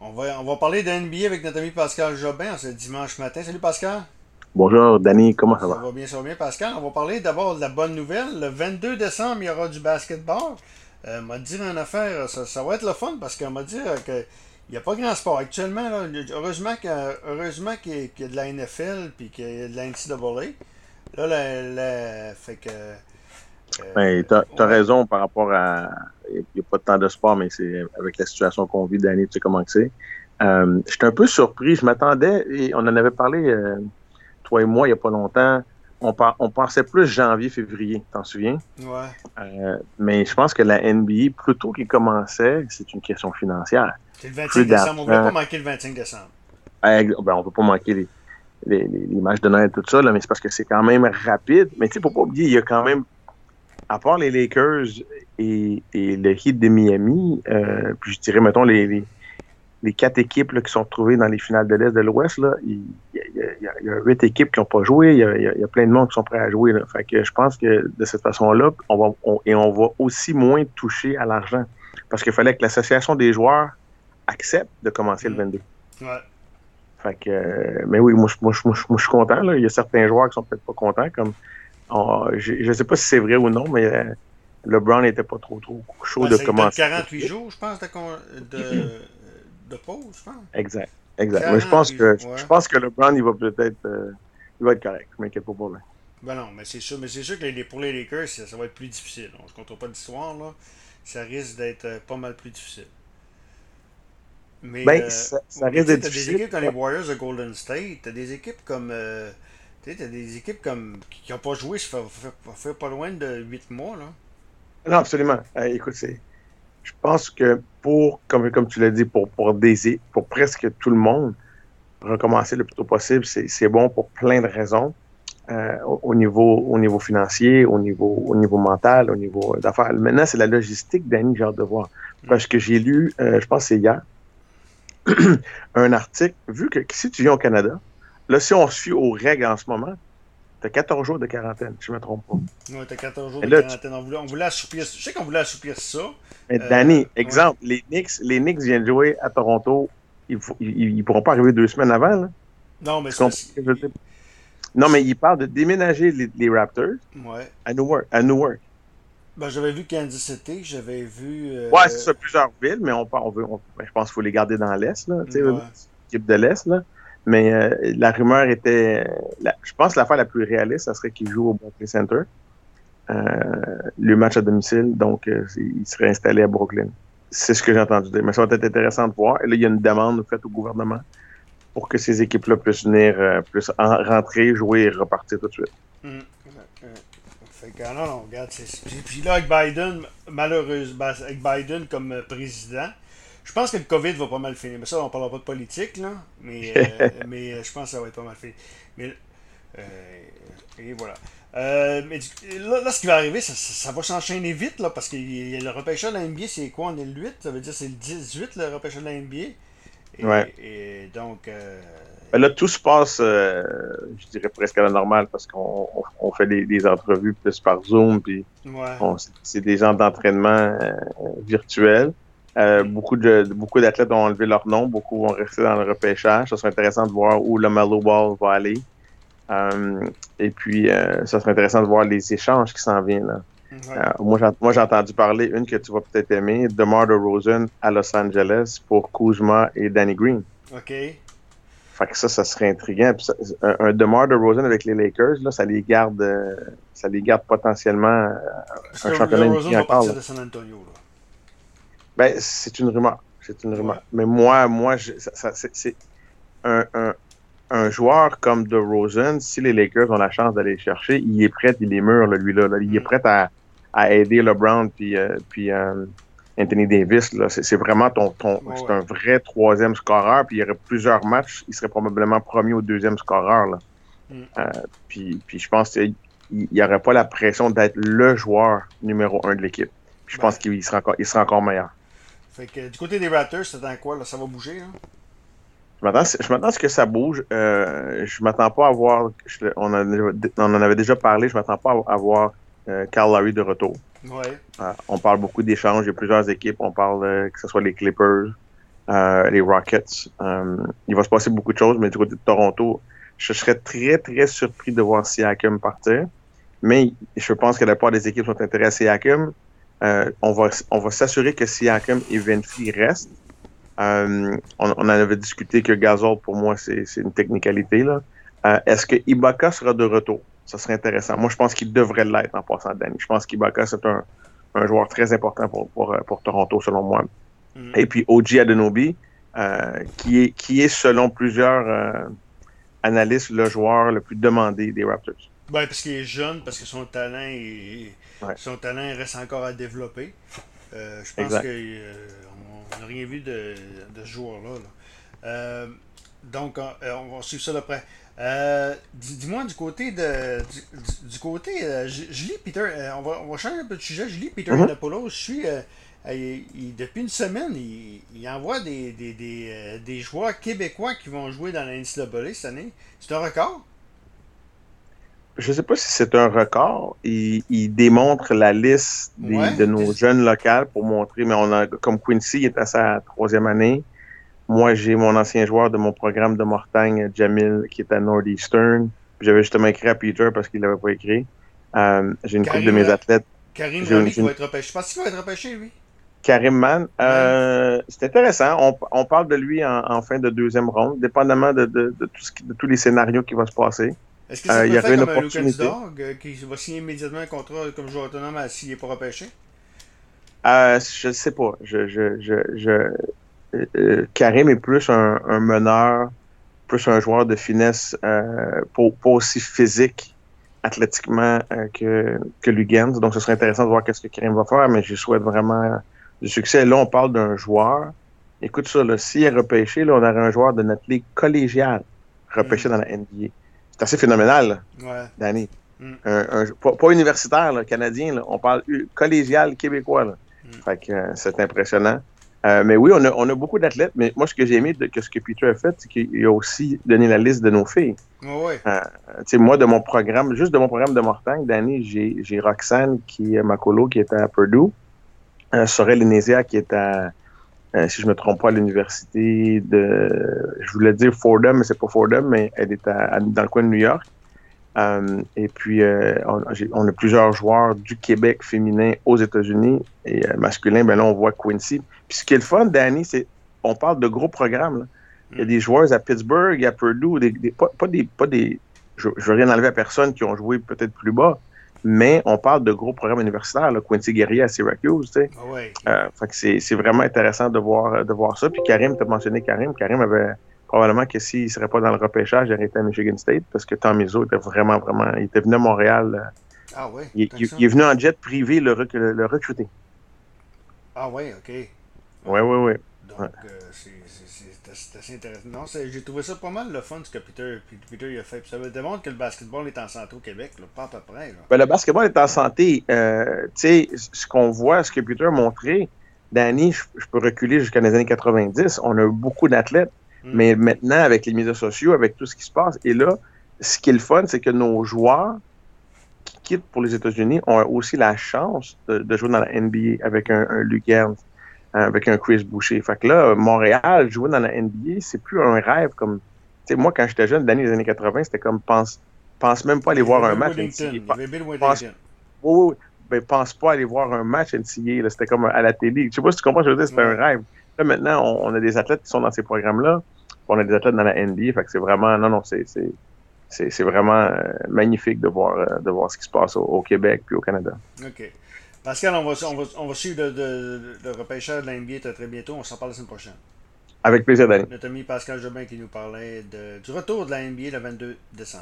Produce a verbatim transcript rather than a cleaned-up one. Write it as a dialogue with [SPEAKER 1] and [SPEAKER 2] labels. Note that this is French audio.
[SPEAKER 1] On va, on va parler de N B A avec notre ami Pascal Jobin ce dimanche matin. Salut Pascal.
[SPEAKER 2] Bonjour, Danny, comment ça
[SPEAKER 1] Ça
[SPEAKER 2] va?
[SPEAKER 1] va bien, ça va bien Pascal. On va parler d'abord de la bonne nouvelle. Le vingt-deux décembre, il y aura du basketball. Euh, m'a dit une affaire, ça, ça va être le fun parce qu'on m'a dit euh, que il n'y a pas grand sport actuellement. Là, heureusement qu'il y a, heureusement qu'il y a, qu'il y a de la N F L puis qu'il y a de la N C A A. Là, la, la- fait que.
[SPEAKER 2] Ben,
[SPEAKER 1] euh,
[SPEAKER 2] t'as, t'as
[SPEAKER 1] ouais.
[SPEAKER 2] raison par rapport à. Il n'y a pas de temps de sport, mais c'est avec la situation qu'on vit, Danny, tu sais comment que c'est. Euh, j'étais un peu surpris. Je m'attendais, et on en avait parlé, euh, toi et moi, il n'y a pas longtemps. On, par- on pensait plus janvier, février, t'en souviens?
[SPEAKER 1] Ouais.
[SPEAKER 2] Euh, mais je pense que la N B A, plus tôt qu'il commençait, c'est une question financière.
[SPEAKER 1] C'est le
[SPEAKER 2] Plus
[SPEAKER 1] vingt-cinq décembre. On ne voulait pas
[SPEAKER 2] d'argent.
[SPEAKER 1] manquer le vingt-cinq décembre.
[SPEAKER 2] Ben, on ne peut pas manquer les, les, les, les matchs de Noël, tout ça, là, mais c'est parce que c'est quand même rapide. Mais tu sais, faut pas oublier, il y a quand même à part les Lakers et, et le Heat de Miami, euh, puis je dirais, mettons, les, les, les quatre équipes là, qui sont retrouvées dans les finales de l'Est de l'Ouest, là, il, il, y a, il, y a, il y a huit équipes qui n'ont pas joué, il y, a, il y a plein de monde qui sont prêts à jouer. Là. Fait que je pense que de cette façon-là, on va, on, et on va aussi moins toucher à l'argent. Parce qu'il fallait que l'association des joueurs accepte de commencer le
[SPEAKER 1] Mm.
[SPEAKER 2] vingt-deux.
[SPEAKER 1] Ouais.
[SPEAKER 2] Fait que, euh, mais oui, moi, je- moi, je- moi, je- moi, je suis content. Là. Il y a certains joueurs qui sont peut-être pas contents, comme on- je ne sais pas si c'est vrai ou non, mais euh, LeBron n'était pas trop trop chaud
[SPEAKER 1] Ben,
[SPEAKER 2] de
[SPEAKER 1] ça lui donne
[SPEAKER 2] commencer tout de
[SPEAKER 1] quarante-huit
[SPEAKER 2] suite.
[SPEAKER 1] jours, je pense, de, con- de, de pause, je pense.
[SPEAKER 2] Exact, exact. Mais je pense
[SPEAKER 1] quarante-huit
[SPEAKER 2] que
[SPEAKER 1] jours,
[SPEAKER 2] je
[SPEAKER 1] ouais.
[SPEAKER 2] pense que LeBron, il va peut-être euh, il va être correct. Je m'inquiète pas pour lui.
[SPEAKER 1] Ben non, mais c'est sûr, mais c'est sûr que les, pour les Lakers, ça, ça va être plus difficile. On se comptera pas d'histoire, là. Ça risque d'être euh, pas mal plus difficile. Mais,
[SPEAKER 2] Ben,
[SPEAKER 1] euh,
[SPEAKER 2] ça, ça
[SPEAKER 1] mais
[SPEAKER 2] risque
[SPEAKER 1] tu sais,
[SPEAKER 2] d'être
[SPEAKER 1] t'as des
[SPEAKER 2] difficile.
[SPEAKER 1] équipes comme les Warriors de Golden State, t'as des équipes comme. Euh, tu sais, t'as des équipes comme qui n'ont pas joué, ça fait, fait- fait pas loin de huit mois, là.
[SPEAKER 2] Non, absolument. Euh, écoute, c'est, je pense que pour, comme, comme tu l'as dit, pour, pour des, pour presque tout le monde, recommencer le plus tôt possible, c'est, c'est bon pour plein de raisons. Euh, au, au niveau, au niveau financier, au niveau, au niveau mental, au niveau d'affaires. Maintenant, c'est la logistique, Danny, que j'ai hâte de voir.
[SPEAKER 1] Mm.
[SPEAKER 2] Parce que j'ai lu, euh, je pense que c'est hier, un article, vu que si tu viens au Canada, là, si on se fie aux règles en ce moment, tu as quatorze jours de quarantaine, si je ne me trompe pas.
[SPEAKER 1] Ouais, t'as quatorze jours
[SPEAKER 2] Et
[SPEAKER 1] de
[SPEAKER 2] là, tu,
[SPEAKER 1] quarantaine. On voulait, on voulait assouplir. Je sais qu'on voulait assouplir ça.
[SPEAKER 2] mais
[SPEAKER 1] Euh,
[SPEAKER 2] Danny,
[SPEAKER 1] ouais.
[SPEAKER 2] exemple, les Knicks, les Knicks viennent jouer à Toronto, ils ne pourront pas arriver deux semaines avant, là.
[SPEAKER 1] Non, mais
[SPEAKER 2] Tu
[SPEAKER 1] c'est
[SPEAKER 2] comprends
[SPEAKER 1] parce
[SPEAKER 2] ce que je veux dire? Non, mais ils parlent de déménager les, les Raptors
[SPEAKER 1] ouais.
[SPEAKER 2] à Newark. À Newark.
[SPEAKER 1] Ben, j'avais vu Kansas City, j'avais vu.
[SPEAKER 2] Ouais, c'est
[SPEAKER 1] Euh,
[SPEAKER 2] ça, plusieurs villes, mais on, part- on veut, on- ben, je pense qu'il faut les garder dans l'Est, là, tu sais,
[SPEAKER 1] ouais.
[SPEAKER 2] l'équipe de l'Est, là. Mais euh, la rumeur était, la- je pense que l'affaire la plus réaliste, ça serait qu'ils jouent au Barclays Center, euh, le match à domicile, donc euh, ils seraient installés à Brooklyn. C'est ce que j'ai entendu dire. Mais ça va être intéressant de voir. Et là, il y a une demande faite au gouvernement pour que ces équipes-là puissent venir, euh, puissent en- rentrer, jouer et repartir tout de suite.
[SPEAKER 1] Mm. Euh, Fait que, ah non, non, regarde, c'est. Puis puis là, avec Biden, malheureusement, avec Biden comme euh, président, je pense que le COVID va pas mal finir. Mais ça, on parlera pas de politique, là. Mais, euh, mais euh, je pense que ça va être pas mal fini. Mais, euh, et voilà. Euh, mais du- là, là, ce qui va arriver, ça, ça- ça va s'enchaîner vite, là, parce que il y a le repêchage de la N B A, c'est quoi? On est le huit, ça veut dire c'est le dix-huit, le repêchage de la N B A.
[SPEAKER 2] Ouais.
[SPEAKER 1] Et, et donc, euh,
[SPEAKER 2] Ben là, tout se passe, euh, je dirais presque à la normale parce qu'on on, on fait des, des entrevues plus par Zoom, puis
[SPEAKER 1] ouais.
[SPEAKER 2] on- c'est des gens d'entraînement euh, virtuels. Euh,
[SPEAKER 1] Mm.
[SPEAKER 2] beaucoup de beaucoup d'athlètes ont enlevé leur nom, beaucoup vont rester dans le repêchage. Ça serait intéressant de voir où le Melo Ball va aller. Euh, et puis, euh, ça serait intéressant de voir les échanges qui s'en viennent. Là.
[SPEAKER 1] Ouais.
[SPEAKER 2] Euh, moi, j'ai, moi, j'ai entendu parler, une que tu vas peut-être aimer, DeMar DeRozan à Los Angeles pour Kuzma et Danny Green.
[SPEAKER 1] OK.
[SPEAKER 2] Fait que ça, ça serait intriguant. Puis ça, un, un DeMar DeRozan avec les Lakers, là, ça les garde, euh, ça les garde potentiellement euh,
[SPEAKER 1] Parce que
[SPEAKER 2] un
[SPEAKER 1] le
[SPEAKER 2] championnat
[SPEAKER 1] Rosen
[SPEAKER 2] N B A
[SPEAKER 1] va
[SPEAKER 2] encore.
[SPEAKER 1] partir
[SPEAKER 2] Là.
[SPEAKER 1] de San Antonio, là.
[SPEAKER 2] Ben, c'est une rumeur. C'est une
[SPEAKER 1] Ouais.
[SPEAKER 2] rumeur. Mais moi, moi, je, ça, ça, c'est, c'est un, un, un joueur comme DeRozan, si les Lakers ont la chance d'aller le chercher, il est prêt, il est mûr, là, lui là, là. Il est
[SPEAKER 1] Mm.
[SPEAKER 2] prêt à, à aider LeBron puis, euh, puis euh, Anthony Davis. Là. C'est, c'est vraiment ton, ton
[SPEAKER 1] Ouais,
[SPEAKER 2] c'est
[SPEAKER 1] ouais.
[SPEAKER 2] un vrai troisième scoreur. Puis il y aurait plusieurs matchs, il serait probablement premier ou deuxième scoreur. Là.
[SPEAKER 1] Mm.
[SPEAKER 2] Euh, puis, puis je pense qu'il n'y aurait pas la pression d'être le joueur numéro un de l'équipe. Puis je pense
[SPEAKER 1] Ben,
[SPEAKER 2] qu'il sera encore, il sera encore meilleur.
[SPEAKER 1] fait que du côté des Raptors, c'est dans quoi, là? Ça va bouger, là?
[SPEAKER 2] Je m'attends, je m'attends à ce que ça bouge. Euh, je m'attends pas à voir. Je, on, en, on en avait déjà parlé. Je m'attends pas à voir euh, Kyle Lowry de retour.
[SPEAKER 1] Ouais.
[SPEAKER 2] Euh, on parle beaucoup d'échanges. Il y a plusieurs équipes. On parle euh, que ce soit les Clippers, euh, les Rockets. Euh, il va se passer beaucoup de choses, mais du côté de Toronto, je serais très, très surpris de voir Siakam partir. Mais je pense que la plupart des équipes sont intéressées à Siakam. Euh, on va, on va s'assurer que Siakam et Vinci restent. Euh, on, on en avait discuté que Gasol, pour moi, c'est une technicalité, là. Euh, Est-ce que Ibaka sera de retour? Ça serait intéressant. Moi, je pense qu'il devrait l'être en passant d'année. Je pense qu'Ibaka, c'est un, un joueur très important pour, pour, pour Toronto, selon moi. Mm. Et puis, O G Anunoby, euh, qui, est, qui est, selon plusieurs euh, analystes, le joueur le plus demandé des Raptors.
[SPEAKER 1] Ben, parce qu'il est jeune, parce que son talent, est,
[SPEAKER 2] ouais.
[SPEAKER 1] son talent reste encore à développer. Euh, je pense qu'on euh, n'a rien vu de, de ce joueur-là. Là. Euh, donc, on, on va suivre ça de près. Euh, Dis-moi du côté de du, du côté euh, je, je lis Peter euh, on, va, on va changer un peu de sujet. Je lis Peter mm-hmm. Anapoulos. Je suis euh, il, il, depuis une semaine il, il envoie des, des, des, euh, des joueurs québécois qui vont jouer dans la N C A A cette année. C'est un record?
[SPEAKER 2] Je ne sais pas si c'est un record. Il, il démontre la liste des, ouais, de nos jeunes locales pour montrer, mais on a comme Quincy il est à sa troisième année. Moi, j'ai mon ancien joueur de mon programme de Mortagne, Jamil, qui est à Northeastern. J'avais justement écrit à Peter parce qu'il ne l'avait pas écrit. Euh, j'ai une couple de mes athlètes.
[SPEAKER 1] Karim Rami qui va être repêché. Je pense qu'il va être repêché, lui.
[SPEAKER 2] Karim Man, euh, c'est intéressant. On, on parle de lui en, en fin de deuxième ronde, dépendamment de, de, de, tout ce qui, de tous les scénarios qui vont se passer.
[SPEAKER 1] Est-ce que ça euh, peut faire comme un Lucas Dog euh, qui va signer immédiatement un contrat comme joueur autonome s'il n'est pas repêché?
[SPEAKER 2] Euh, je ne sais pas. Je, je, je, je... Euh, Karim est plus un, un meneur, plus un joueur de finesse, euh, pas, pas aussi physique, athlétiquement euh, que, que Lugens. Donc, ce serait intéressant de voir qu'est-ce que Karim va faire, mais je souhaite vraiment du succès. Là, on parle d'un joueur. Écoute ça, s'il est repêché, là, on aurait un joueur de notre ligue collégiale repêché mm. dans la N B A. C'est assez phénoménal, là,
[SPEAKER 1] ouais.
[SPEAKER 2] Danny. Mm. Un, un, pas, pas universitaire, là, canadien, là, on parle collégial québécois. Là. Mm. Fait que euh, c'est impressionnant. Euh, mais oui, on a, on a beaucoup d'athlètes, mais moi, ce que j'ai aimé de que ce que Peter a fait, c'est qu'il a aussi donné la liste de nos filles.
[SPEAKER 1] Oh, ouais.
[SPEAKER 2] euh, moi, de mon programme, juste de mon programme de Mortagne, Danny, j'ai Roxane, qui est ma colo, qui est à Purdue, euh, Sorel Inésia, qui est à, euh, si je ne me trompe pas, à l'université de, je voulais dire Fordham, mais c'est pas Fordham, mais elle est à, à, dans le coin de New York. Euh, et puis, euh, on, on a plusieurs joueurs du Québec féminin aux États-Unis et euh, masculin, ben là, on voit Quincy. Puis ce qui est le fun, Danny, c'est on parle de gros programmes. Là. Il y a des joueurs à Pittsburgh, à Purdue, des, des, pas, pas des... Pas des je ne veux rien enlever à personne qui ont joué peut-être plus bas, mais on parle de gros programmes universitaires. Là, Quincy Guerrier à Syracuse, tu sais.
[SPEAKER 1] Oh ouais.
[SPEAKER 2] euh, fait que c'est vraiment intéressant de voir, de voir ça. Puis Karim, tu as mentionné Karim. Karim avait... Probablement que s'il ne serait pas dans le repêchage, il aurait été à Michigan State parce que Tom Izzo était vraiment, vraiment. Il était venu à Montréal.
[SPEAKER 1] Ah ouais?
[SPEAKER 2] Il, il, il est venu en jet privé le, le, le recruter.
[SPEAKER 1] Ah ouais, ok.
[SPEAKER 2] Oui, oui, oui.
[SPEAKER 1] Donc, ouais. euh, c'est assez intéressant. Non, j'ai trouvé ça pas mal le fun ce que Peter, Peter il a fait. Puis ça démontre que le basketball est en santé au Québec, là, pas à peu près. Là.
[SPEAKER 2] Ben, le basketball est en santé. Euh, tu sais, ce qu'on voit, ce que Peter a montré, Danny, je, je peux reculer jusqu'à les années quatre-vingt-dix. On a eu beaucoup d'athlètes. Mais maintenant, avec les médias sociaux, avec tout ce qui se passe, et là, ce qui est le fun, c'est que nos joueurs qui quittent pour les États-Unis ont aussi la chance de, de jouer dans la N B A avec un, un Lugens, avec un Chris Boucher. Fait que là, Montréal, jouer dans la N B A, c'est plus un rêve comme... Tu sais, moi, quand j'étais jeune, dans les années quatre-vingt, c'était comme, pense, pense même pas aller voir un match N C A A. Pense, oui, oui, ben, pense pas aller voir un match N C A A, c'était comme à la télé. Je sais pas si tu comprends, je veux dire, c'était ouais. un rêve. Là, maintenant, on, on a des athlètes qui sont dans ces programmes-là. On a des athlètes dans la N B A, fait que c'est vraiment, non, non, c'est vraiment euh, magnifique de voir, euh, de voir ce qui se passe au, au Québec puis au Canada.
[SPEAKER 1] OK. Pascal, on va, on va, on va suivre le, le, le repêchage de la N B A très, très bientôt. On s'en parle la semaine prochaine.
[SPEAKER 2] Avec plaisir, Danny.
[SPEAKER 1] Notre ami Pascal Jobin qui nous parlait de, du retour de la N B A le vingt-deux décembre.